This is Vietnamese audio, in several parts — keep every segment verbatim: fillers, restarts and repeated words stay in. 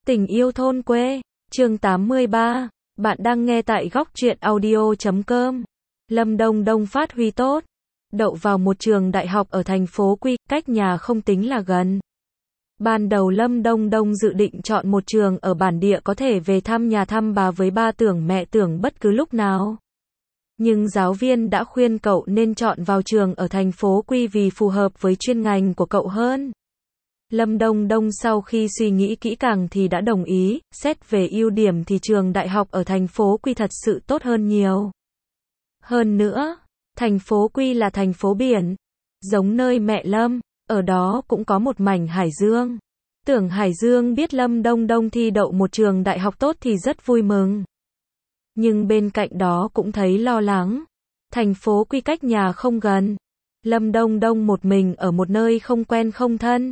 Tình yêu thôn quê, chương tám mươi ba, bạn đang nghe tại góc truyện audio chấm com. Lâm Đông Đông phát huy tốt, đậu vào một trường đại học ở thành phố Quy, cách nhà không tính là gần. Ban đầu Lâm Đông Đông dự định chọn một trường ở bản địa có thể về thăm nhà thăm bà với ba tưởng mẹ tưởng bất cứ lúc nào. Nhưng giáo viên đã khuyên cậu nên chọn vào trường ở thành phố Quy vì phù hợp với chuyên ngành của cậu hơn. Lâm Đông Đông sau khi suy nghĩ kỹ càng thì đã đồng ý, xét về ưu điểm thì trường đại học ở thành phố Quy thật sự tốt hơn nhiều. Hơn nữa, thành phố Quy là thành phố biển, giống nơi mẹ Lâm, ở đó cũng có một mảnh Hải Dương. Tưởng Hải Dương biết Lâm Đông Đông thi đậu một trường đại học tốt thì rất vui mừng. Nhưng bên cạnh đó cũng thấy lo lắng. Thành phố Quy cách nhà không gần. Lâm Đông Đông một mình ở một nơi không quen không thân.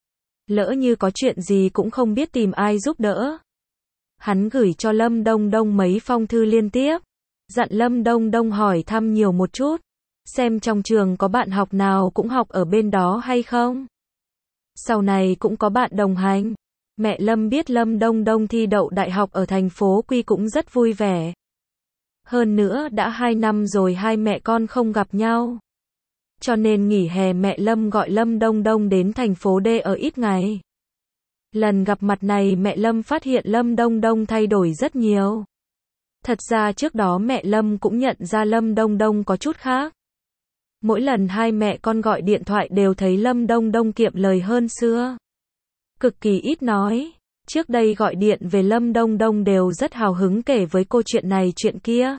Lỡ như có chuyện gì cũng không biết tìm ai giúp đỡ. Hắn gửi cho Lâm Đông Đông mấy phong thư liên tiếp. Dặn Lâm Đông Đông hỏi thăm nhiều một chút. Xem trong trường có bạn học nào cũng học ở bên đó hay không. Sau này cũng có bạn đồng hành. Mẹ Lâm biết Lâm Đông Đông thi đậu đại học ở thành phố Quy cũng rất vui vẻ. Hơn nữa đã hai năm rồi hai mẹ con không gặp nhau. Cho nên nghỉ hè mẹ Lâm gọi Lâm Đông Đông đến thành phố D ở ít ngày. Lần gặp mặt này mẹ Lâm phát hiện Lâm Đông Đông thay đổi rất nhiều. Thật ra trước đó mẹ Lâm cũng nhận ra Lâm Đông Đông có chút khác. Mỗi lần hai mẹ con gọi điện thoại đều thấy Lâm Đông Đông kiệm lời hơn xưa. Cực kỳ ít nói. Trước đây gọi điện về Lâm Đông Đông đều rất hào hứng kể với cô chuyện này chuyện kia.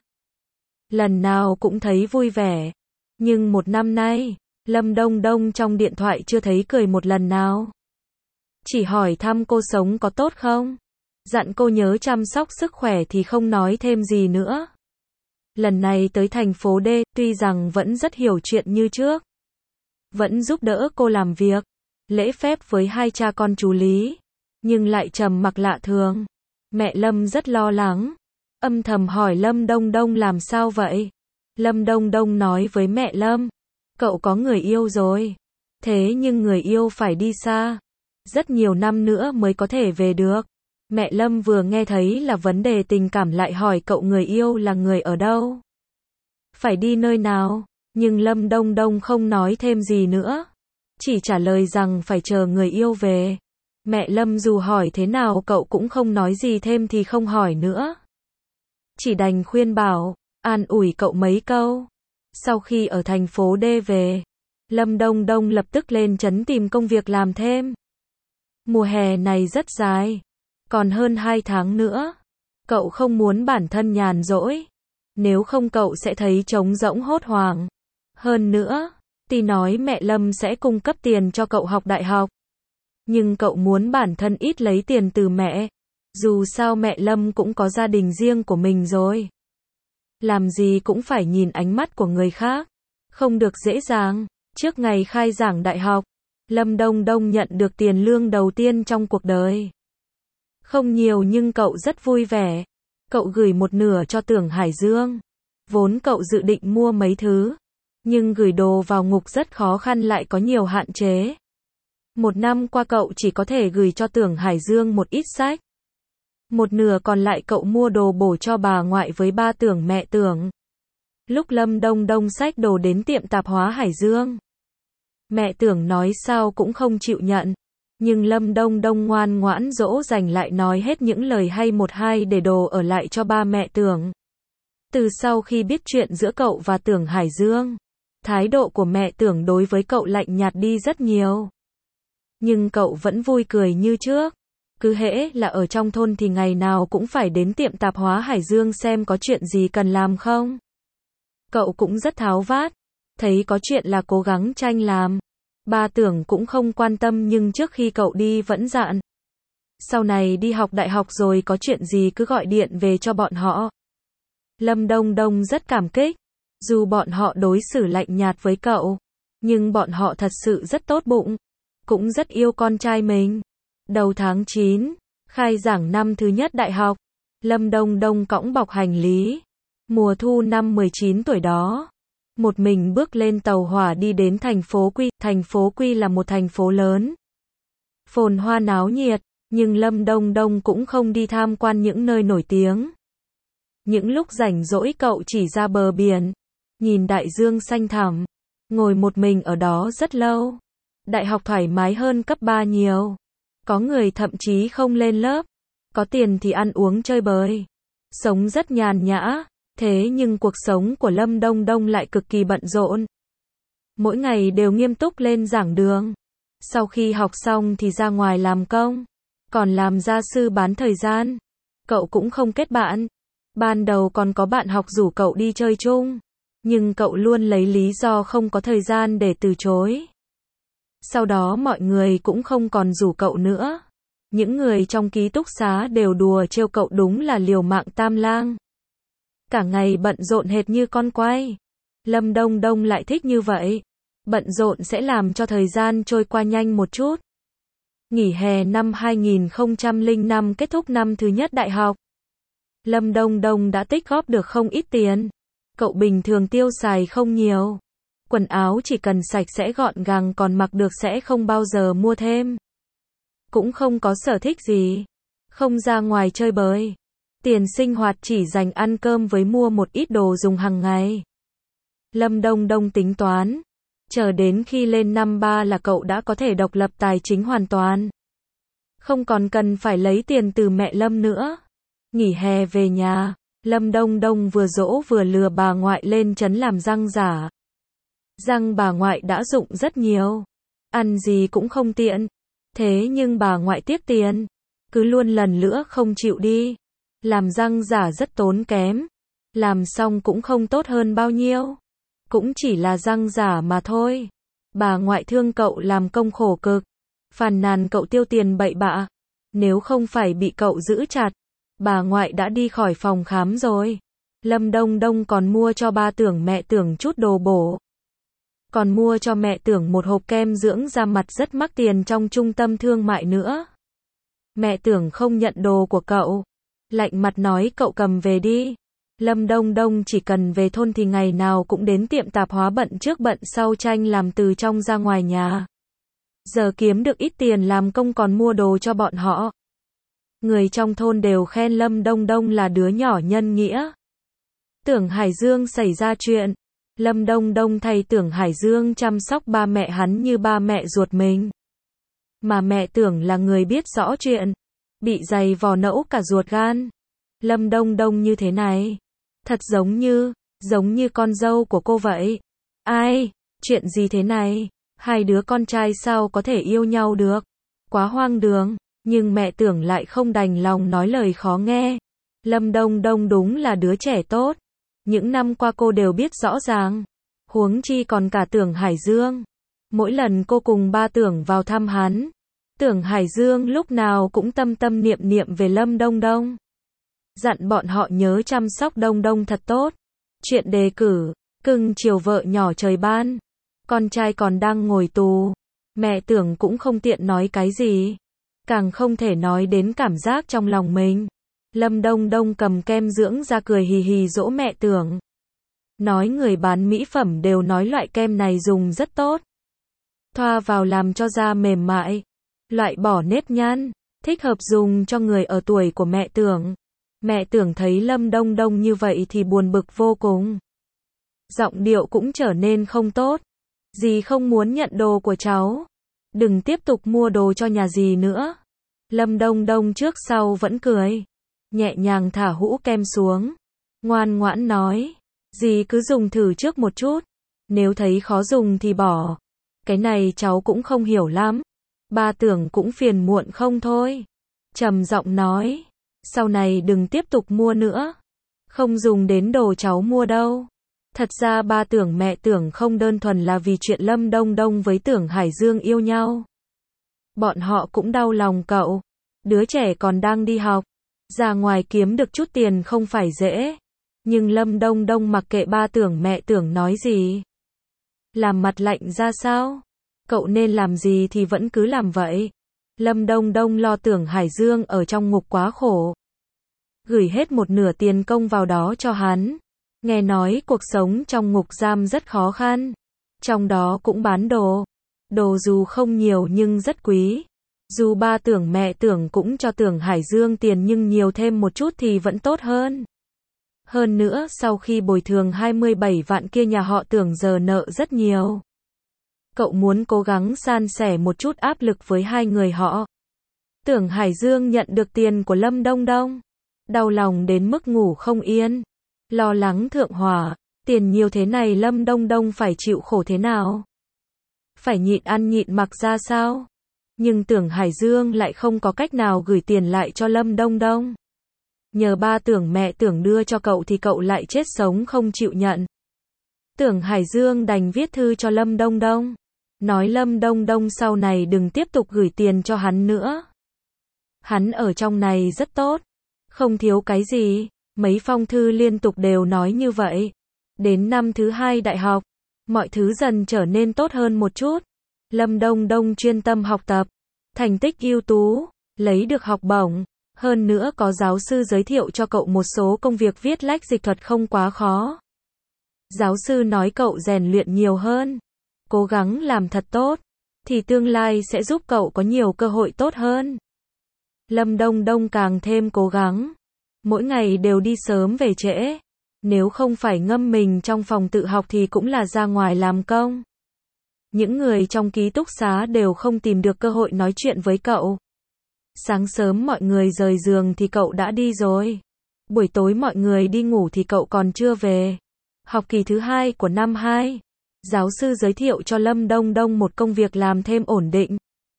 Lần nào cũng thấy vui vẻ. Nhưng một năm nay, Lâm Đông Đông trong điện thoại chưa thấy cười một lần nào. Chỉ hỏi thăm cô sống có tốt không? Dặn cô nhớ chăm sóc sức khỏe thì không nói thêm gì nữa. Lần này tới thành phố D, tuy rằng vẫn rất hiểu chuyện như trước. Vẫn giúp đỡ cô làm việc, lễ phép với hai cha con chú Lý. Nhưng lại trầm mặc lạ thường. Mẹ Lâm rất lo lắng. Âm thầm hỏi Lâm Đông Đông làm sao vậy? Lâm Đông Đông nói với mẹ Lâm. Cậu có người yêu rồi. Thế nhưng người yêu phải đi xa. Rất nhiều năm nữa mới có thể về được. Mẹ Lâm vừa nghe thấy là vấn đề tình cảm lại hỏi cậu người yêu là người ở đâu? Phải đi nơi nào? Nhưng Lâm Đông Đông không nói thêm gì nữa. Chỉ trả lời rằng phải chờ người yêu về. Mẹ Lâm dù hỏi thế nào cậu cũng không nói gì thêm thì không hỏi nữa. Chỉ đành khuyên bảo, an ủi cậu mấy câu. Sau khi ở thành phố D về, Lâm Đông Đông lập tức lên trấn tìm công việc làm thêm. Mùa hè này rất dài, còn hơn hai tháng nữa. Cậu không muốn bản thân nhàn rỗi. Nếu không cậu sẽ thấy trống rỗng hốt hoảng. Hơn nữa, tuy nói mẹ Lâm sẽ cung cấp tiền cho cậu học đại học. Nhưng cậu muốn bản thân ít lấy tiền từ mẹ. Dù sao mẹ Lâm cũng có gia đình riêng của mình rồi. Làm gì cũng phải nhìn ánh mắt của người khác. Không được dễ dàng. Trước ngày khai giảng đại học, Lâm Đông Đông nhận được tiền lương đầu tiên trong cuộc đời. Không nhiều nhưng cậu rất vui vẻ. Cậu gửi một nửa cho Tưởng Hải Dương. Vốn cậu dự định mua mấy thứ. Nhưng gửi đồ vào ngục rất khó khăn lại có nhiều hạn chế. Một năm qua cậu chỉ có thể gửi cho Tưởng Hải Dương một ít sách. Một nửa còn lại cậu mua đồ bổ cho bà ngoại với ba Tưởng mẹ Tưởng. Lúc Lâm Đông Đông xách đồ đến tiệm tạp hóa Hải Dương. Mẹ Tưởng nói sao cũng không chịu nhận. Nhưng Lâm Đông Đông ngoan ngoãn dỗ dành lại nói hết những lời hay một hai để đồ ở lại cho ba mẹ Tưởng. Từ sau khi biết chuyện giữa cậu và Tưởng Hải Dương, thái độ của mẹ Tưởng đối với cậu lạnh nhạt đi rất nhiều. Nhưng cậu vẫn vui cười như trước. Cứ hễ là ở trong thôn thì ngày nào cũng phải đến tiệm tạp hóa Hải Dương xem có chuyện gì cần làm không. Cậu cũng rất tháo vát. Thấy có chuyện là cố gắng tranh làm. Ba Tưởng cũng không quan tâm nhưng trước khi cậu đi vẫn dặn. Sau này đi học đại học rồi có chuyện gì cứ gọi điện về cho bọn họ. Lâm Đông Đông rất cảm kích. Dù bọn họ đối xử lạnh nhạt với cậu. Nhưng bọn họ thật sự rất tốt bụng. Cũng rất yêu con trai mình. Đầu tháng chín, khai giảng năm thứ nhất đại học. Lâm Đông Đông cõng bọc hành lý. Mùa thu năm mười chín tuổi đó. Một mình bước lên tàu hỏa đi đến thành phố Quy. Thành phố Quy là một thành phố lớn. Phồn hoa náo nhiệt. Nhưng Lâm Đông Đông cũng không đi tham quan những nơi nổi tiếng. Những lúc rảnh rỗi cậu chỉ ra bờ biển, nhìn đại dương xanh thẳm, ngồi một mình ở đó rất lâu. Đại học thoải mái hơn cấp ba nhiều. Có người thậm chí không lên lớp, có tiền thì ăn uống chơi bời. Sống rất nhàn nhã, thế nhưng cuộc sống của Lâm Đông Đông lại cực kỳ bận rộn. Mỗi ngày đều nghiêm túc lên giảng đường. Sau khi học xong thì ra ngoài làm công, còn làm gia sư bán thời gian. Cậu cũng không kết bạn. Ban đầu còn có bạn học rủ cậu đi chơi chung, nhưng cậu luôn lấy lý do không có thời gian để từ chối. Sau đó mọi người cũng không còn rủ cậu nữa. Những người trong ký túc xá đều đùa trêu cậu đúng là liều mạng tam lang. Cả ngày bận rộn hệt như con quay. Lâm Đông Đông lại thích như vậy. Bận rộn sẽ làm cho thời gian trôi qua nhanh một chút. Nghỉ hè năm hai nghìn không trăm lẻ năm kết thúc năm thứ nhất đại học. Lâm Đông Đông đã tích góp được không ít tiền. Cậu bình thường tiêu xài không nhiều. Quần áo chỉ cần sạch sẽ gọn gàng, còn mặc được sẽ không bao giờ mua thêm. Cũng không có sở thích gì. Không ra ngoài chơi bời. Tiền sinh hoạt chỉ dành ăn cơm với mua một ít đồ dùng hàng ngày. Lâm Đông Đông tính toán. Chờ đến khi lên năm ba là cậu đã có thể độc lập tài chính hoàn toàn. Không còn cần phải lấy tiền từ mẹ Lâm nữa. Nghỉ hè về nhà, Lâm Đông Đông vừa dỗ vừa lừa bà ngoại lên trấn làm răng giả. Răng bà ngoại đã rụng rất nhiều. Ăn gì cũng không tiện. Thế nhưng bà ngoại tiếc tiền. Cứ luôn lần nữa không chịu đi. Làm răng giả rất tốn kém. Làm xong cũng không tốt hơn bao nhiêu. Cũng chỉ là răng giả mà thôi. Bà ngoại thương cậu làm công khổ cực. Phàn nàn cậu tiêu tiền bậy bạ. Nếu không phải bị cậu giữ chặt, bà ngoại đã đi khỏi phòng khám rồi. Lâm Đông Đông còn mua cho ba Tưởng mẹ Tưởng chút đồ bổ. Còn mua cho mẹ Tưởng một hộp kem dưỡng da mặt rất mắc tiền trong trung tâm thương mại nữa. Mẹ Tưởng không nhận đồ của cậu. Lạnh mặt nói cậu cầm về đi. Lâm Đông Đông chỉ cần về thôn thì ngày nào cũng đến tiệm tạp hóa bận trước bận sau tranh làm từ trong ra ngoài nhà. Giờ kiếm được ít tiền làm công còn mua đồ cho bọn họ. Người trong thôn đều khen Lâm Đông Đông là đứa nhỏ nhân nghĩa. Tưởng Hải Dương xảy ra chuyện. Lâm Đông Đông thay Tưởng Hải Dương chăm sóc ba mẹ hắn như ba mẹ ruột mình. Mà mẹ Tưởng là người biết rõ chuyện. Bị giày vò nẫu cả ruột gan. Lâm Đông Đông như thế này. Thật giống như, giống như con dâu của cô vậy. Ai, chuyện gì thế này? Hai đứa con trai sao có thể yêu nhau được? Quá hoang đường. Nhưng mẹ Tưởng lại không đành lòng nói lời khó nghe. Lâm Đông Đông đúng là đứa trẻ tốt. Những năm qua cô đều biết rõ ràng. Huống chi còn cả Tưởng Hải Dương. Mỗi lần cô cùng ba Tưởng vào thăm hắn, Tưởng Hải Dương lúc nào cũng tâm tâm niệm niệm về Lâm Đông Đông. Dặn bọn họ nhớ chăm sóc Đông Đông thật tốt. Chuyện đề cử, cưng chiều vợ nhỏ trời ban. Con trai còn đang ngồi tù. Mẹ Tưởng cũng không tiện nói cái gì. Càng không thể nói đến cảm giác trong lòng mình. Lâm Đông Đông cầm kem dưỡng da cười hì hì dỗ mẹ Tưởng. Nói người bán mỹ phẩm đều nói loại kem này dùng rất tốt. Thoa vào làm cho da mềm mại. Loại bỏ nếp nhăn. Thích hợp dùng cho người ở tuổi của mẹ Tưởng. Mẹ Tưởng thấy Lâm Đông Đông như vậy thì buồn bực vô cùng. Giọng điệu cũng trở nên không tốt. Dì không muốn nhận đồ của cháu. Đừng tiếp tục mua đồ cho nhà dì nữa. Lâm Đông Đông trước sau vẫn cười. Nhẹ nhàng thả hũ kem xuống. Ngoan ngoãn nói. Dì cứ dùng thử trước một chút. Nếu thấy khó dùng thì bỏ. Cái này cháu cũng không hiểu lắm. Ba Tưởng cũng phiền muộn không thôi. Trầm giọng nói. Sau này đừng tiếp tục mua nữa. Không dùng đến đồ cháu mua đâu. Thật ra ba Tưởng mẹ Tưởng không đơn thuần là vì chuyện Lâm Đông Đông với Tưởng Hải Dương yêu nhau. Bọn họ cũng đau lòng cậu. Đứa trẻ còn đang đi học. Ra ngoài kiếm được chút tiền không phải dễ. Nhưng Lâm Đông Đông mặc kệ ba Tưởng mẹ Tưởng nói gì. Làm mặt lạnh ra sao? Cậu nên làm gì thì vẫn cứ làm vậy. Lâm Đông Đông lo Tưởng Hải Dương ở trong ngục quá khổ. Gửi hết một nửa tiền công vào đó cho hắn. Nghe nói cuộc sống trong ngục giam rất khó khăn. Trong đó cũng bán đồ. Đồ dù không nhiều nhưng rất quý. Dù ba tưởng mẹ tưởng cũng cho Tưởng Hải Dương tiền nhưng nhiều thêm một chút thì vẫn tốt hơn. Hơn nữa sau khi bồi thường hai mươi bảy vạn kia nhà họ Tưởng giờ nợ rất nhiều. Cậu muốn cố gắng san sẻ một chút áp lực với hai người họ. Tưởng Hải Dương nhận được tiền của Lâm Đông Đông. Đau lòng đến mức ngủ không yên. Lo lắng thượng hỏa. Tiền nhiều thế này Lâm Đông Đông phải chịu khổ thế nào? Phải nhịn ăn nhịn mặc ra sao? Nhưng Tưởng Hải Dương lại không có cách nào gửi tiền lại cho Lâm Đông Đông. Nhờ ba tưởng mẹ tưởng đưa cho cậu thì cậu lại chết sống không chịu nhận. Tưởng Hải Dương đành viết thư cho Lâm Đông Đông. Nói Lâm Đông Đông sau này đừng tiếp tục gửi tiền cho hắn nữa. Hắn ở trong này rất tốt. Không thiếu cái gì. Mấy phong thư liên tục đều nói như vậy. Đến năm thứ hai đại học, mọi thứ dần trở nên tốt hơn một chút. Lâm Đông Đông chuyên tâm học tập. Thành tích ưu tú. Lấy được học bổng. Hơn nữa có giáo sư giới thiệu cho cậu một số công việc viết lách dịch thuật không quá khó. Giáo sư nói cậu rèn luyện nhiều hơn. Cố gắng làm thật tốt. Thì tương lai sẽ giúp cậu có nhiều cơ hội tốt hơn. Lâm Đông Đông càng thêm cố gắng. Mỗi ngày đều đi sớm về trễ. Nếu không phải ngâm mình trong phòng tự học thì cũng là ra ngoài làm công. Những người trong ký túc xá đều không tìm được cơ hội nói chuyện với cậu. Sáng sớm mọi người rời giường thì cậu đã đi rồi. Buổi tối mọi người đi ngủ thì cậu còn chưa về. Học kỳ thứ hai của năm hai. Giáo sư giới thiệu cho Lâm Đông Đông một công việc làm thêm ổn định.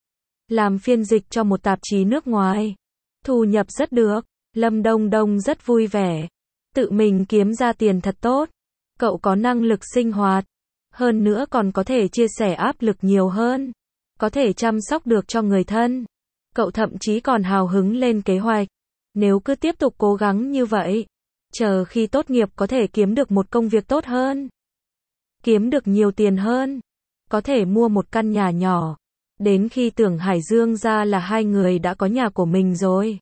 Làm phiên dịch cho một tạp chí nước ngoài. Thu nhập rất được. Lâm Đông Đông rất vui vẻ. Tự mình kiếm ra tiền thật tốt. Cậu có năng lực sinh hoạt. Hơn nữa còn có thể chia sẻ áp lực nhiều hơn. Có thể chăm sóc được cho người thân. Cậu thậm chí còn hào hứng lên kế hoạch. Nếu cứ tiếp tục cố gắng như vậy, chờ khi tốt nghiệp có thể kiếm được một công việc tốt hơn. Kiếm được nhiều tiền hơn. Có thể mua một căn nhà nhỏ. Đến khi Tưởng Hải Dương ra là hai người đã có nhà của mình rồi.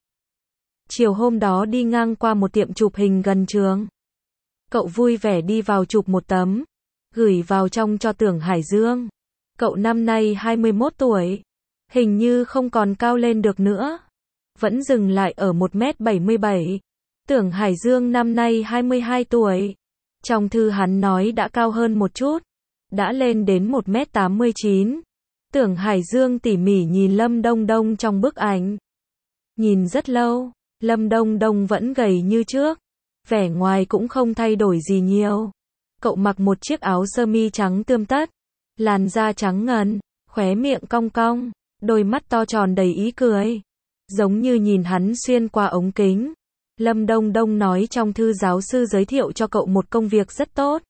Chiều hôm đó đi ngang qua một tiệm chụp hình gần trường. Cậu vui vẻ đi vào chụp một tấm. Gửi vào trong cho Tưởng Hải Dương. Cậu năm nay hai mươi mốt tuổi. Hình như không còn cao lên được nữa. Vẫn dừng lại ở một mét bảy mươi bảy. Tưởng Hải Dương năm nay hai mươi hai tuổi. Trong thư hắn nói đã cao hơn một chút. Đã lên đến một mét tám mươi chín. Tưởng Hải Dương tỉ mỉ nhìn Lâm Đông Đông trong bức ảnh. Nhìn rất lâu. Lâm Đông Đông vẫn gầy như trước. Vẻ ngoài cũng không thay đổi gì nhiều. Cậu mặc một chiếc áo sơ mi trắng tươm tất. Làn da trắng ngần. Khóe miệng cong cong. Đôi mắt to tròn đầy ý cười. Giống như nhìn hắn xuyên qua ống kính. Lâm Đông Đông nói trong thư giáo sư giới thiệu cho cậu một công việc rất tốt.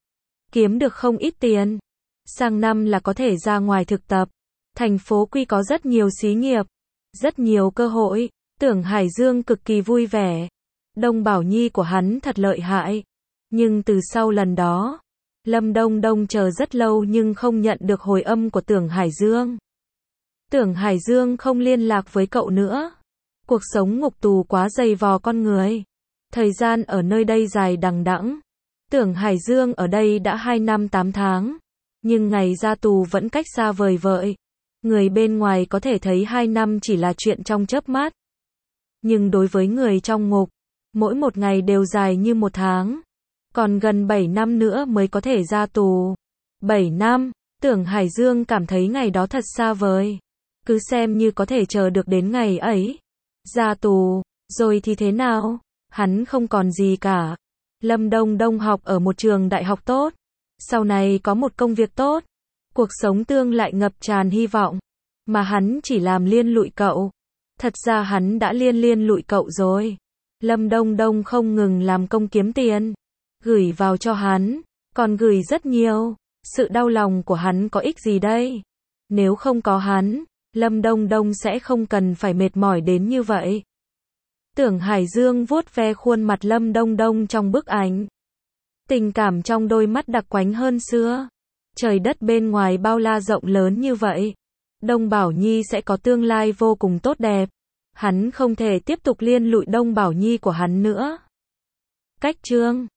Kiếm được không ít tiền. Sang năm là có thể ra ngoài thực tập. Thành phố Quy có rất nhiều xí nghiệp. Rất nhiều cơ hội. Tưởng Hải Dương cực kỳ vui vẻ. Đông Bảo Nhi của hắn thật lợi hại. Nhưng từ sau lần đó, Lâm Đông Đông chờ rất lâu nhưng không nhận được hồi âm của Tưởng Hải Dương. Tưởng Hải Dương không liên lạc với cậu nữa. Cuộc sống ngục tù quá dày vò con người. Thời gian ở nơi đây dài đằng đẵng. Tưởng Hải Dương ở đây đã hai năm tám tháng. Nhưng ngày ra tù vẫn cách xa vời vợi. Người bên ngoài có thể thấy hai năm chỉ là chuyện trong chớp mắt. Nhưng đối với người trong ngục, mỗi một ngày đều dài như một tháng. Còn gần bảy năm nữa mới có thể ra tù. bảy năm, Tưởng Hải Dương cảm thấy ngày đó thật xa vời. Cứ xem như có thể chờ được đến ngày ấy. Ra tù, rồi thì thế nào? Hắn không còn gì cả. Lâm Đông Đông học ở một trường đại học tốt. Sau này có một công việc tốt. Cuộc sống tương lại ngập tràn hy vọng. Mà hắn chỉ làm liên lụy cậu. Thật ra hắn đã liên liên lụy cậu rồi. Lâm Đông Đông không ngừng làm công kiếm tiền. Gửi vào cho hắn. Còn gửi rất nhiều. Sự đau lòng của hắn có ích gì đây? Nếu không có hắn, Lâm Đông Đông sẽ không cần phải mệt mỏi đến như vậy. Tưởng Hải Dương vuốt ve khuôn mặt Lâm Đông Đông trong bức ảnh. Tình cảm trong đôi mắt đặc quánh hơn xưa. Trời đất bên ngoài bao la rộng lớn như vậy. Đông Bảo Nhi sẽ có tương lai vô cùng tốt đẹp. Hắn không thể tiếp tục liên lụy Đông Bảo Nhi của hắn nữa. Cách chương